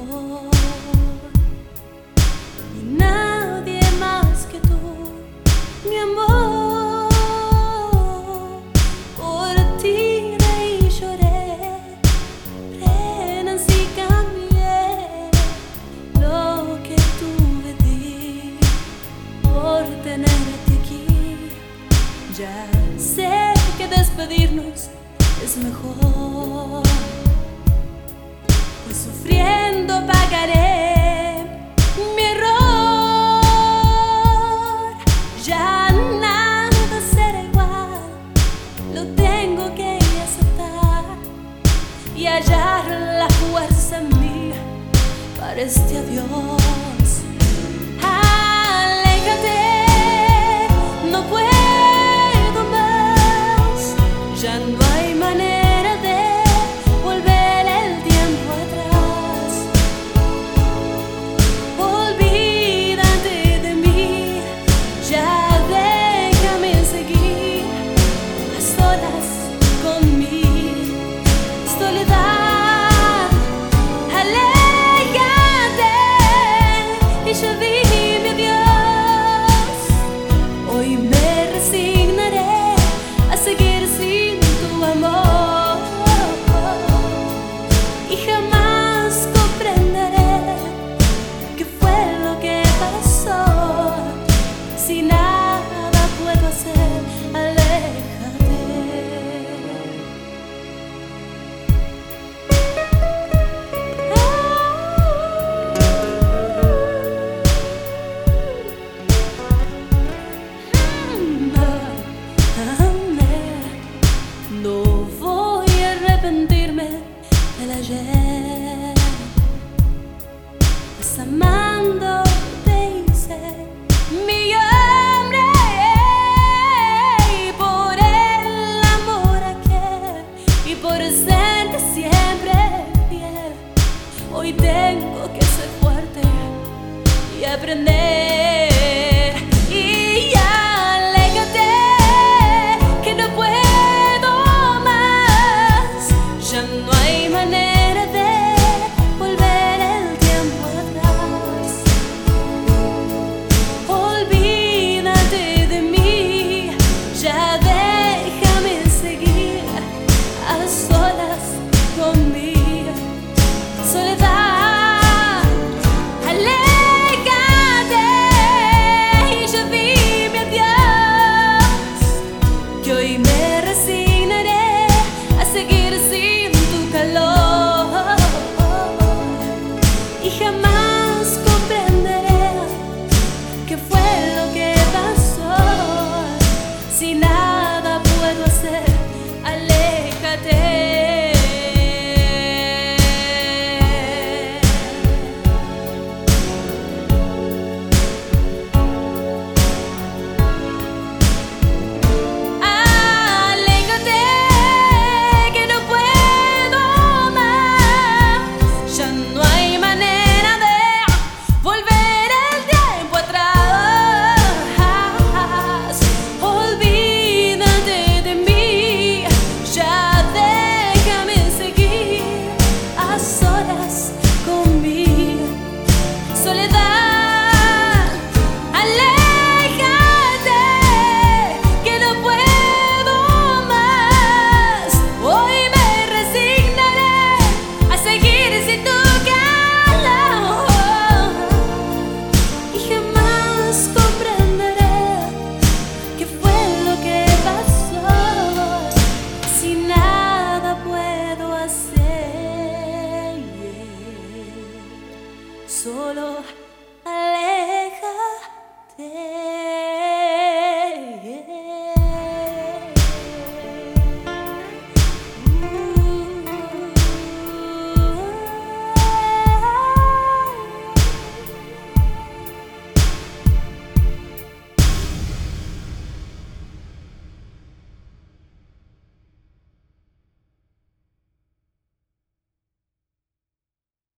mejor. Y nadie más que tú, mi amor. Por ti reí y lloré, renací y cambié lo que tuve de ti por tenerte aquí. Ya sé que despedirnos es mejor, pues sufriendo pagaré mi error. Ya nada será igual, lo tengo que aceptar y hallar la fuerza en mí para este adiós. Aléjate, no puedo más, ya no hay manera de volver el tiempo atrás. Olvídate de mí, ya déjame seguir a solas con mi soledad. Aléjate y ya vi mi adiós. Hoy me resignaré a seguir sin tu amor y jamás comprenderé qué fue lo que pasó. Si nada puedo hacer, aléjate. No voy a arrepentirme del ayer, pues amando te hice mi hombre, y por el amor aquel y por serte siempre fiel, hoy tengo que ser fuerte y aprender